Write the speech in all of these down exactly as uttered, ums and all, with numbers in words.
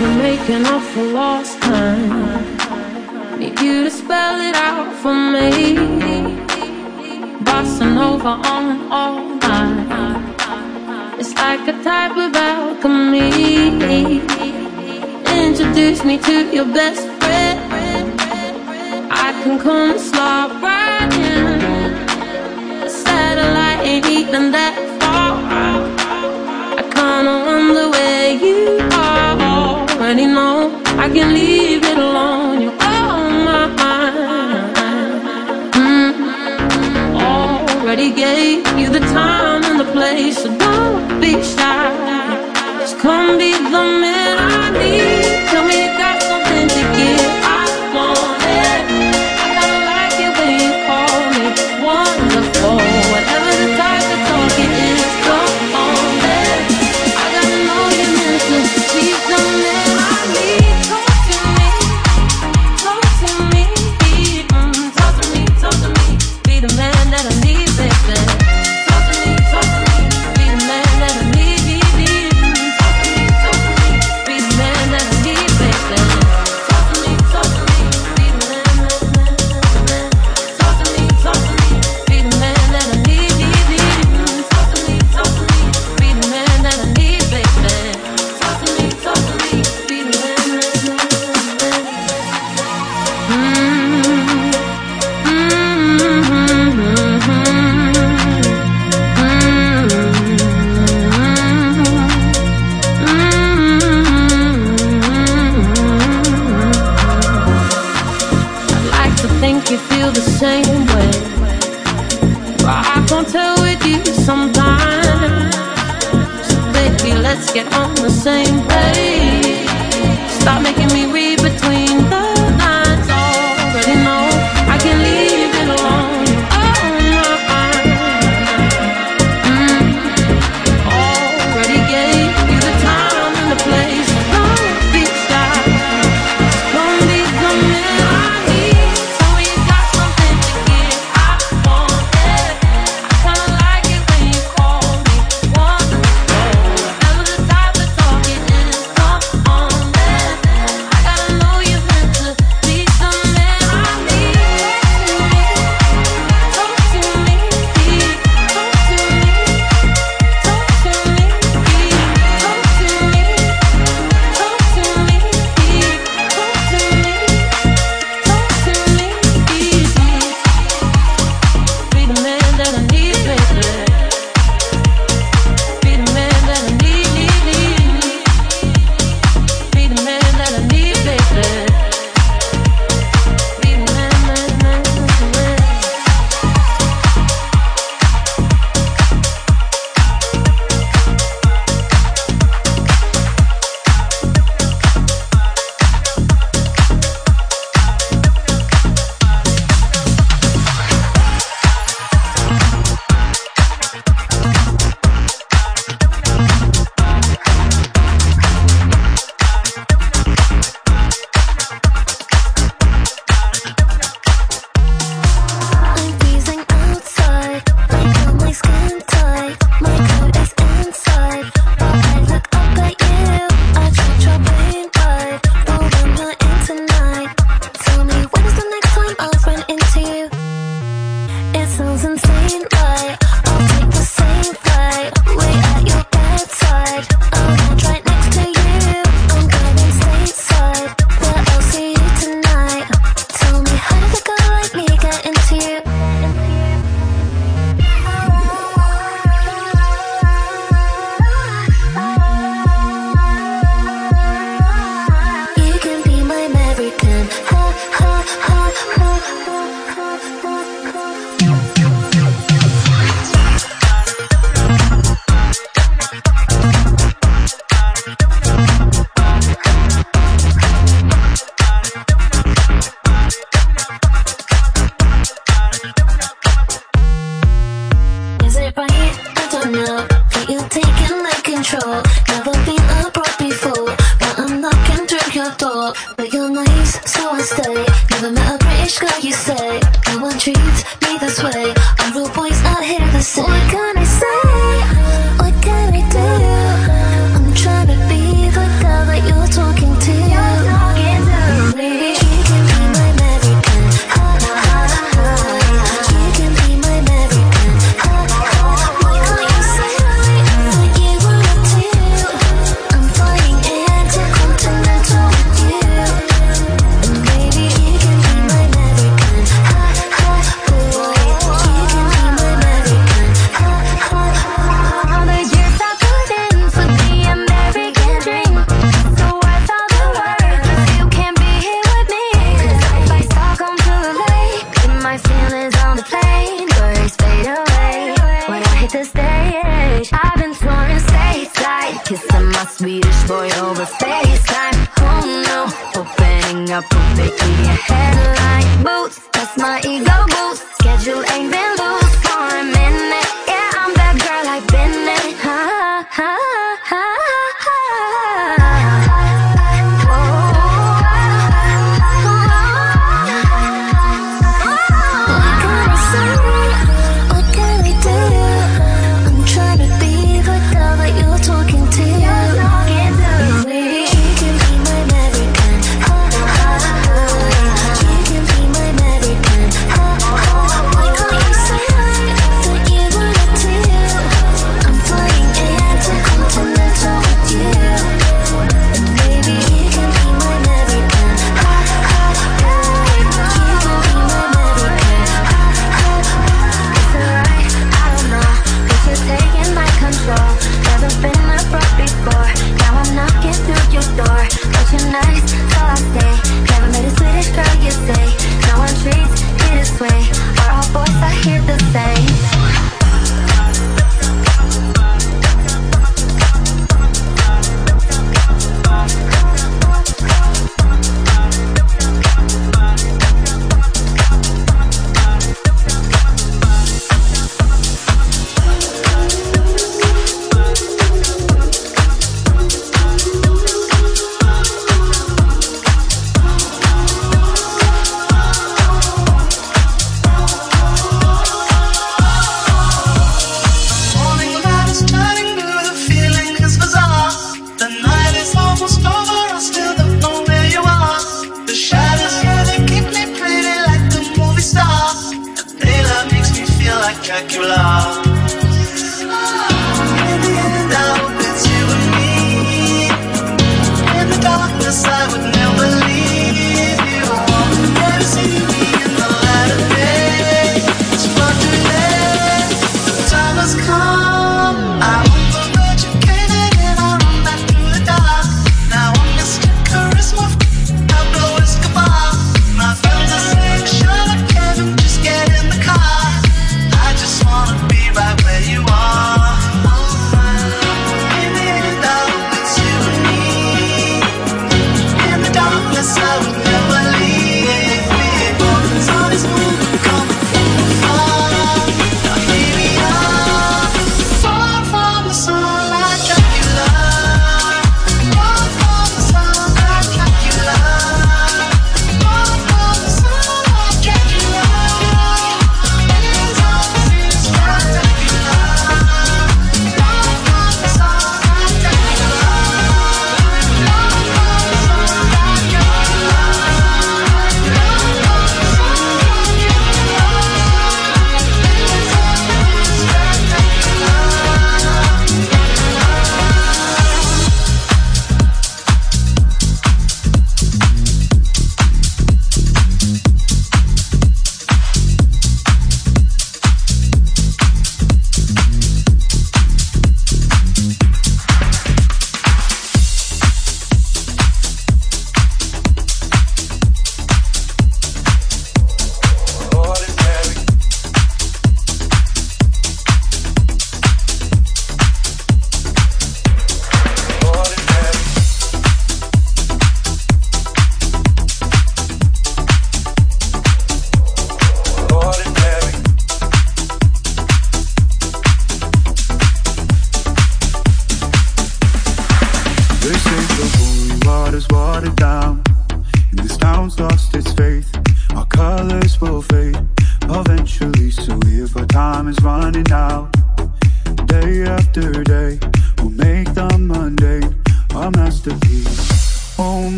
We're making up for lost time. Need you to spell it out for me. Bossa Nova on all night. It's like a type of alchemy. Introduce me to your best friend. I can come slide right in. The satellite ain't even that far. I kinda wonder where you are. Already know I can leave it alone. You're on my mind. Mm-hmm. Already gave you the time and the place, so don't be shy. Just come be the man I need. Tell me you got something to give. I want it. I kinda like it when you call me wonderful. Whatever the type of talk it is, come on there. I gotta know you meant to be the man I need. Talk to me, talk to me, mm, talk to me, talk to me. Be the man that I need, baby. Talk to me, talk to me. Be the man that I need. Talk to me, talk to me. Be the man that I need, baby. Talk to me, talk to me. Be the man, man, man, man. Talk to me, talk to me. Be the man that I need. Talk to me, talk to me. Be the man that I need, baby. Talk to me, talk to me. Be the man, man, man, man. I'd like to think you feel the same way, but I can't tell with you sometimes. So baby, let's get on the same page. Stop making me read between the lines. Already know I can leave it alone. Oh my, mm. Already gave you the time and the place. Don't be shy. Don't be the man I need. Tell me you got something to give. I want it. I kinda like it when you call me wonderful. Whatever the type of talk it is, come on there. I gotta know you meant to be the man I need. Talk to me, talk to me, talk to me, talk to me, talk to me, talk to me, talk to me, be the man that I need, baby. Be the man that I need, be the man that I need, baby. Be the man, man, man, man. I'm freezing outside. I feel my skin tight. My coat is inside. But I look up at you. I touch your brain right. But when you're in tonight, tell me when is the next time I'll run into you? It sounds insane, right? I'll take the same flight. Way at your bedside. I'll lounge right next to you. I'm going stateside. Where I'll see you tonight. Tell me how did a girl like me get into you? You can be my American. Ha ha ha ha ha ha ha. Is it right? I don't know. That you're taking my control. Never been abroad before, but I'm knocking through your door. But you're nice, so I stay. Never met a British girl, you say. No one treats me this way. Our real boys out here the same. What can I say? What can I do? I'm trying to be the girl that you're talking Swedish boy over FaceTime. Oh no, opening up a bikini headline. Boots, that's my ego boost. Schedule ain't been loose for a minute. Yeah, I'm that girl, I've been it. Ha ha ha ha.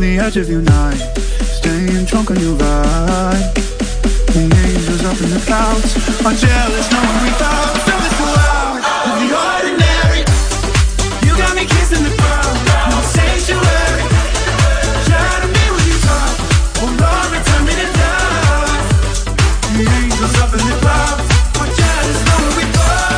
the edge of your night, staying drunk on your vibe. The angels up in the clouds are jealous knowing we found something so loud. Of the ordinary, you got me kissing the ground. No sanctuary, try to be what you thought. Oh Lord, return me to dust. The angels up in the clouds are jealous knowing we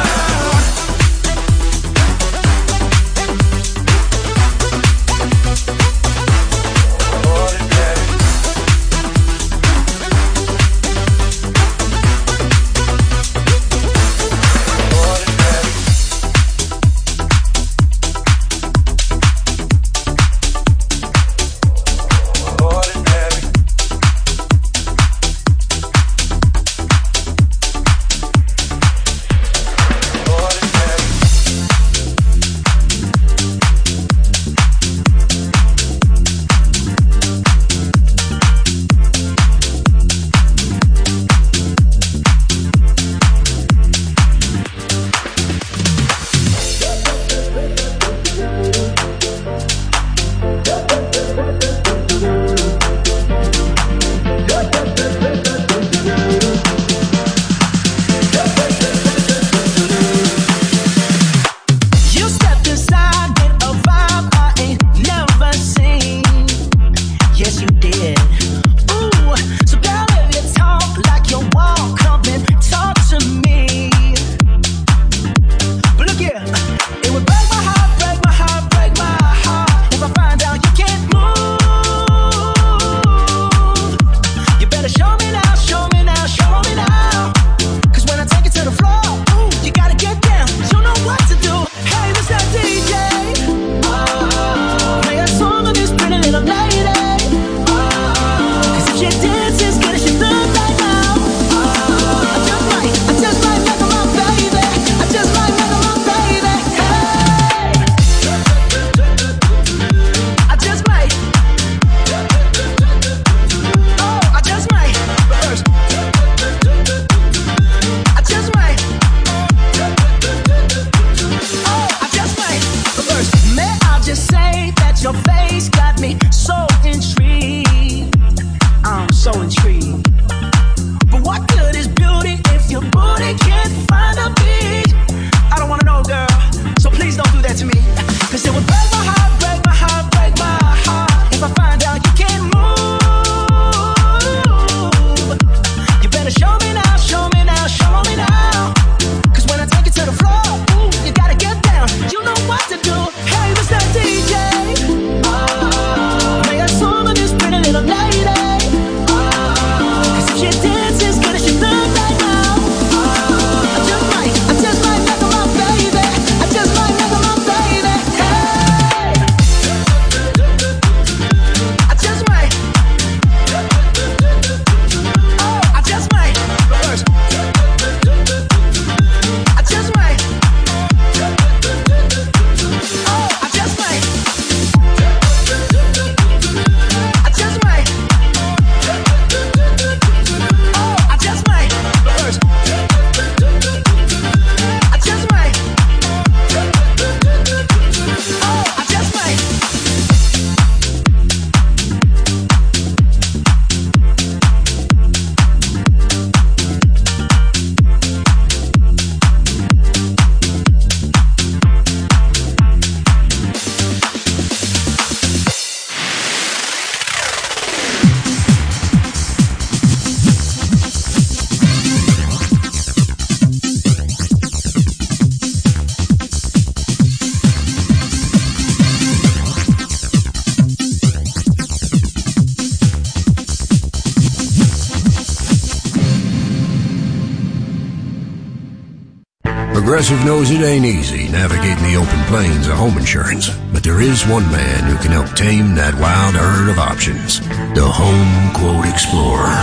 Progressive knows it ain't easy navigating the open plains of home insurance, but there is one man who can help tame that wild herd of options. The Home Quote Explorer.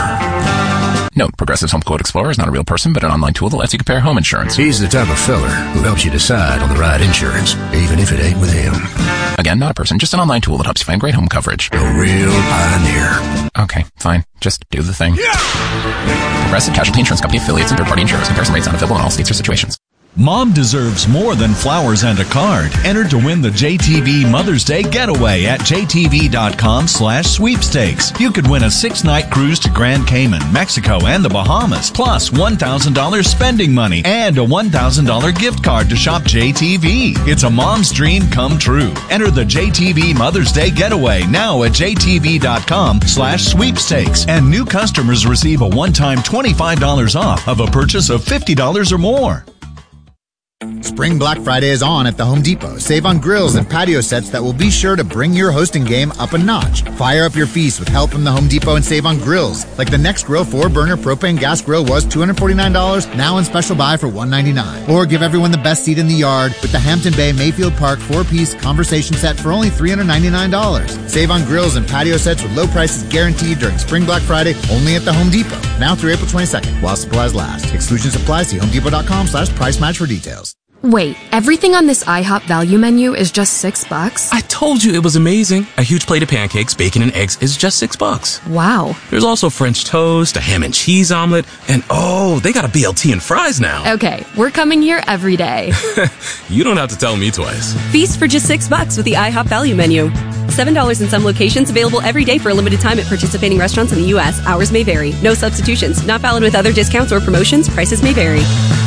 Note, Progressive's Home Quote Explorer is not a real person, but an online tool that lets you compare home insurance. He's the type of feller who helps you decide on the right insurance, even if it ain't with him. Again, not a person, just an online tool that helps you find great home coverage. A real pioneer. Okay, fine. Just do the thing. Yeah! Progressive Casualty Insurance Company affiliates and third-party insurers. Comparison rates not available in all states or situations. Mom deserves more than flowers and a card. Enter to win the J T V Mother's Day Getaway at j t v dot com slash sweepstakes. You could win a six-night cruise to Grand Cayman, Mexico, and the Bahamas, plus one thousand dollars spending money and a one thousand dollars gift card to shop J T V. It's a mom's dream come true. Enter the J T V Mother's Day Getaway now at j t v dot com slash sweepstakes. And new customers receive a one-time twenty-five dollars off of a purchase of fifty dollars or more. Spring Black Friday is on at the Home Depot. Save on grills and patio sets that will be sure to bring your hosting game up a notch. Fire up your feast with help from the Home Depot and save on grills. Like the Next Grill four burner propane gas grill was two hundred forty-nine dollars, now in special buy for one hundred ninety-nine dollars. Or give everyone the best seat in the yard with the Hampton Bay Mayfield Park four-piece conversation set for only three hundred ninety-nine dollars. Save on grills and patio sets with low prices guaranteed during Spring Black Friday only at the Home Depot. Now through April twenty-second while supplies last. Exclusions apply. See home depot dot com slash price match for details. Wait, everything on this IHOP value menu is just six bucks? I told you it was amazing. A huge plate of pancakes, bacon, and eggs is just six bucks. Wow. There's also French toast, a ham and cheese omelet, and oh, they got a B L T and fries now. Okay, we're coming here every day. You don't have to tell me twice. Feast for just six bucks with the IHOP value menu. Seven dollars in some locations, available every day for a limited time at participating restaurants in the U S. Hours may vary. No substitutions. Not valid with other discounts or promotions. Prices may vary.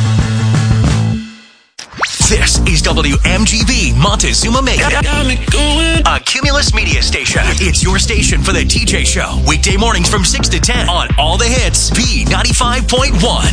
This is W M G V Montezuma Mega, a Cumulus media station. It's your station for the T J Show. Weekday mornings from six to ten on all the hits. B ninety-five point one.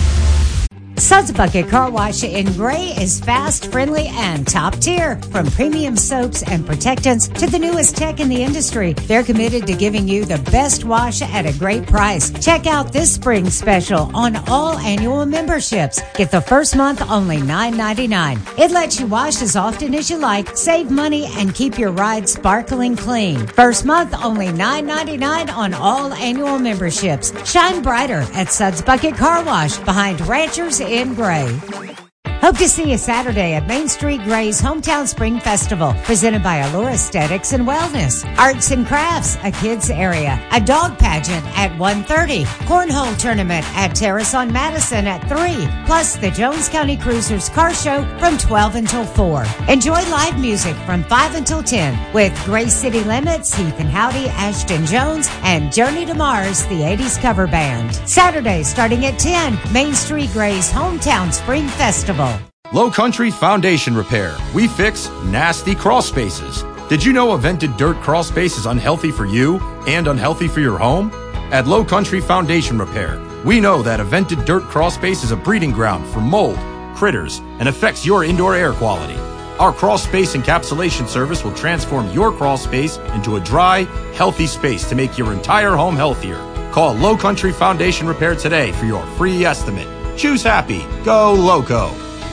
Suds Bucket Car Wash in Gray is fast, friendly, and top tier. From premium soaps and protectants to the newest tech in the industry, they're committed to giving you the best wash at a great price. Check out this spring special on all annual memberships. Get the first month only nine ninety-nine. It lets you wash as often as you like, save money, and keep your ride sparkling clean. First month only nine ninety-nine on all annual memberships. Shine brighter at Suds Bucket Car Wash behind Ranchers in Gray. Hope to see you Saturday at Main Street Gray's Hometown Spring Festival, presented by Allure Aesthetics and Wellness. Arts and Crafts, a kids area. A dog pageant at one thirty. Cornhole tournament at Terrace on Madison at three. Plus the Jones County Cruisers Car Show from twelve until four. Enjoy live music from five until ten with Gray City Limits, Heath and Howdy, Ashton Jones, and Journey to Mars, the eighties cover band. Saturday starting at ten, Main Street Gray's Hometown Spring Festival. Low Country Foundation Repair. We fix nasty crawl spaces. Did you know a vented dirt crawl space is unhealthy for you and unhealthy for your home? At Low Country Foundation Repair, we know that a vented dirt crawl space is a breeding ground for mold, critters, and affects your indoor air quality. Our crawl space encapsulation service will transform your crawl space into a dry, healthy space to make your entire home healthier. Call Low Country Foundation Repair today for your free estimate. Choose happy. Go Loco.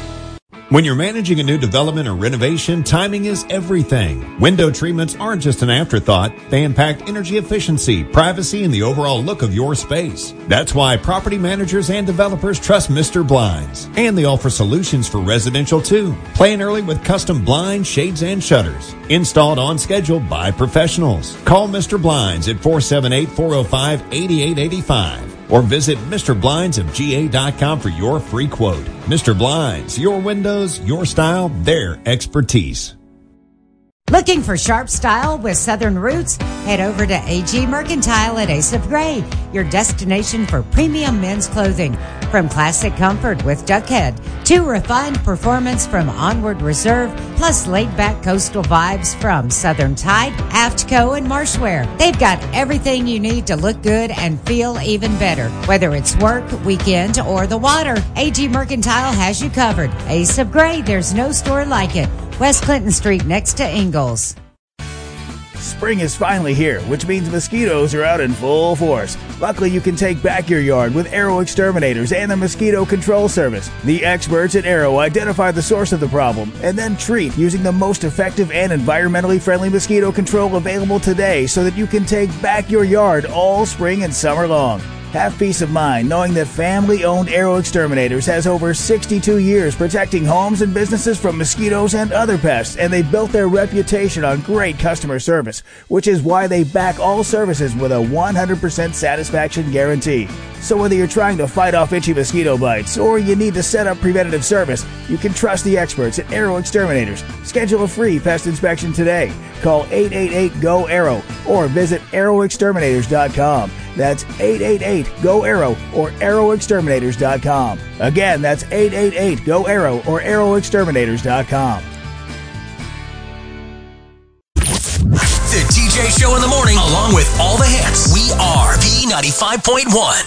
When you're managing a new development or renovation, timing is everything. Window treatments aren't just an afterthought. They impact energy efficiency, privacy, and the overall look of your space. That's why property managers and developers trust Mister Blinds. And they offer solutions for residential too. Plan early with custom blinds, shades, and shutters. Installed on schedule by professionals. Call Mister Blinds at four seven eight, four oh five, eight eight eight five. Or visit Mister Blinds of G A dot com for your free quote. Mister Blinds, your windows, your style, their expertise. Looking for sharp style with Southern roots? Head over to A G Mercantile at Ace of Gray, your destination for premium men's clothing. From classic comfort with Duckhead to refined performance from Onward Reserve, plus laid-back coastal vibes from Southern Tide, Aftco, and Marshwear. They've got everything you need to look good and feel even better. Whether it's work, weekend, or the water, A G Mercantile has you covered. Ace of Gray, there's no store like it. West Clinton Street next to Ingalls. Spring is finally here, which means mosquitoes are out in full force. Luckily, you can take back your yard with Arrow Exterminators and the Mosquito Control Service. The experts at Arrow identify the source of the problem and then treat using the most effective and environmentally friendly mosquito control available today so that you can take back your yard all spring and summer long. Have peace of mind knowing that family-owned Arrow Exterminators has over sixty-two years protecting homes and businesses from mosquitoes and other pests, and they've built their reputation on great customer service, which is why they back all services with a one hundred percent satisfaction guarantee. So whether you're trying to fight off itchy mosquito bites or you need to set up preventative service, you can trust the experts at Arrow Exterminators. Schedule a free pest inspection today. Call eight eight eight, G O, ARROW or visit arrow exterminators dot com. That's eight eight eight, G O, ARROW or arrow exterminators dot com. Again, that's eight eight eight, G O, ARROW or arrow exterminators dot com. The T J Show in the morning, along with all the hits. We are B ninety-five point one.